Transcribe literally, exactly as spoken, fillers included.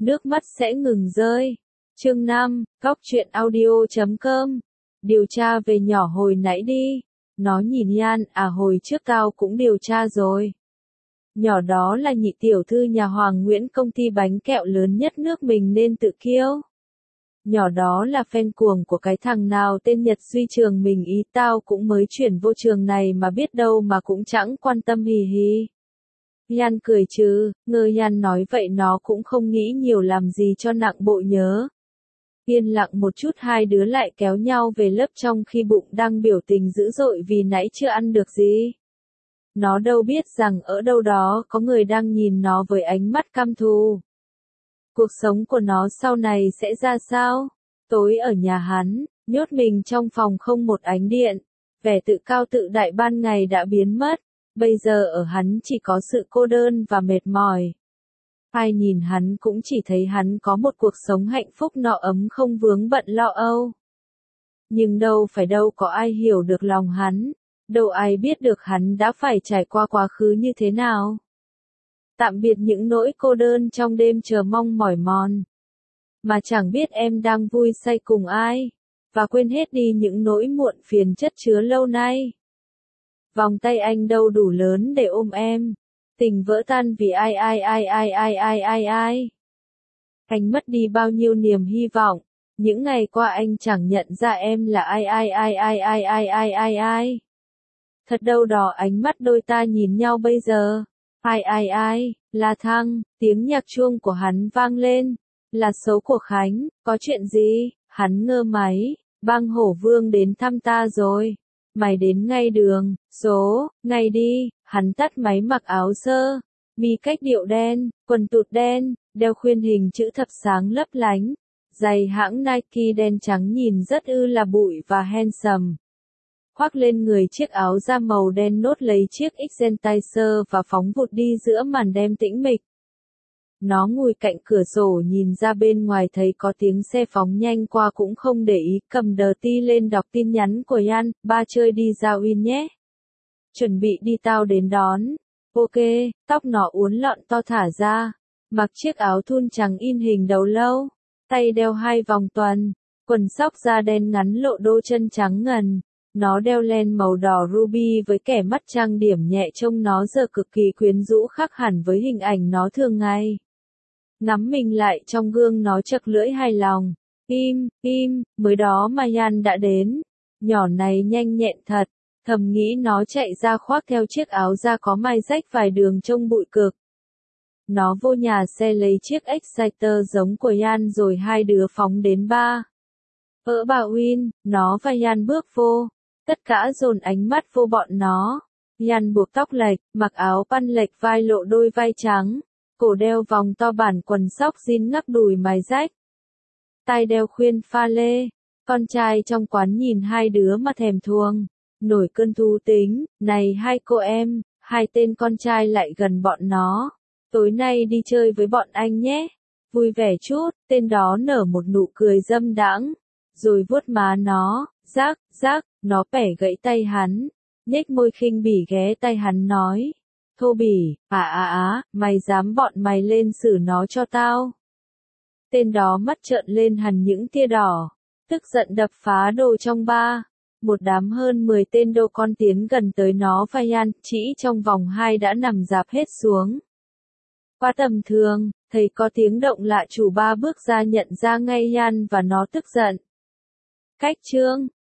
nước mắt sẽ ngừng rơi. Chương năm, Góc truyện audio chấm com. Điều tra về nhỏ hồi nãy đi. Nó nhìn Yan, à hồi trước tao cũng điều tra rồi. Nhỏ đó là nhị tiểu thư nhà Hoàng Nguyễn, công ty bánh kẹo lớn nhất nước mình nên tự kiêu. Nhỏ đó là fan cuồng của cái thằng nào tên Nhật Duy trường mình, ý tao cũng mới chuyển vô trường này mà biết đâu mà cũng chẳng quan tâm, hì hì. Yan cười chứ, ngơ Yan nói vậy nó cũng không nghĩ nhiều làm gì cho nặng bội nhớ. Yên lặng một chút, hai đứa lại kéo nhau về lớp trong khi bụng đang biểu tình dữ dội vì nãy chưa ăn được gì. Nó đâu biết rằng ở đâu đó có người đang nhìn nó với ánh mắt căm thù. Cuộc sống của nó sau này sẽ ra sao? Tối ở nhà hắn, nhốt mình trong phòng không một ánh điện, vẻ tự cao tự đại ban ngày đã biến mất, bây giờ ở hắn chỉ có sự cô đơn và mệt mỏi. Ai nhìn hắn cũng chỉ thấy hắn có một cuộc sống hạnh phúc no ấm không vướng bận lo âu. Nhưng đâu phải đâu có ai hiểu được lòng hắn, đâu ai biết được hắn đã phải trải qua quá khứ như thế nào. Tạm biệt những nỗi cô đơn trong đêm chờ mong mỏi mòn. Mà chẳng biết em đang vui say cùng ai, và quên hết đi những nỗi muộn phiền chất chứa lâu nay. Vòng tay anh đâu đủ lớn để ôm em. Tình vỡ tan vì ai ai ai ai ai ai ai ai. Anh mất đi bao nhiêu niềm hy vọng. Những ngày qua anh chẳng nhận ra em là ai ai ai ai ai ai ai ai ai. Thật đâu đó ánh mắt đôi ta nhìn nhau bây giờ. Ai ai ai, là Thăng, tiếng nhạc chuông của hắn vang lên. Là số của Khánh, có chuyện gì? Hắn ngơ máy, bang hổ vương đến thăm ta rồi. Mày đến ngay đường, số, ngay đi. Hắn tắt máy, mặc áo sơ, mi cách điệu đen, quần tụt đen, đeo khuyên hình chữ thập sáng lấp lánh. Giày hãng Nike đen trắng nhìn rất ư là bụi và handsome. Khoác lên người chiếc áo da màu đen, nốt lấy chiếc Exentizer và phóng vụt đi giữa màn đêm tĩnh mịch. Nó ngồi cạnh cửa sổ nhìn ra bên ngoài, thấy có tiếng xe phóng nhanh qua cũng không để ý, cầm đờ ti lên đọc tin nhắn của Yan, ba chơi đi ra Win nhé. Chuẩn bị đi, tao đến đón. Ok, tóc nó uốn lọn to thả ra. Mặc chiếc áo thun trắng in hình đầu lâu. Tay đeo hai vòng tuần. Quần sóc da đen ngắn lộ đôi chân trắng ngần. Nó đeo len màu đỏ ruby với kẻ mắt trang điểm nhẹ, trông nó giờ cực kỳ quyến rũ, khác hẳn với hình ảnh nó thường ngày. Ngắm mình lại trong gương, nó chật lưỡi hài lòng. Im, im, mới đó mà Yan đã đến. Nhỏ này nhanh nhẹn thật. Thầm nghĩ nó chạy ra khoác theo chiếc áo da có mai rách vài đường trông bụi cực. Nó vô nhà xe lấy chiếc Exciter giống của Yan rồi hai đứa phóng đến bar. Ở bà Win, nó và Yan bước vô. Tất cả dồn ánh mắt vô bọn nó. Yan buộc tóc lệch, mặc áo pan lệch vai, lộ đôi vai trắng. Cổ đeo vòng to bản, quần sóc jean ngắp đùi mài rách. Tai đeo khuyên pha lê. Con trai trong quán nhìn hai đứa mà thèm thuồng. Nổi cơn thú tính, này hai cô em, hai tên con trai lại gần bọn nó. Tối nay đi chơi với bọn anh nhé. Vui vẻ chút, tên đó nở một nụ cười dâm đãng. Rồi vuốt má nó, rác, rác, nó bẻ gãy tay hắn. Nhếch môi khinh bỉ ghé tai hắn nói. Thô bỉ, à à á, mày dám bọn mày lên xử nó cho tao. Tên đó mắt trợn lên hẳn những tia đỏ. Tức giận đập phá đồ trong bar. Một đám hơn mười tên đô con tiến gần tới nó và Yan, chỉ trong vòng hai đã nằm rạp hết xuống. Quá tầm thường, thấy có tiếng động lạ, chủ ba bước ra nhận ra ngay Yan và nó tức giận. Cách trương,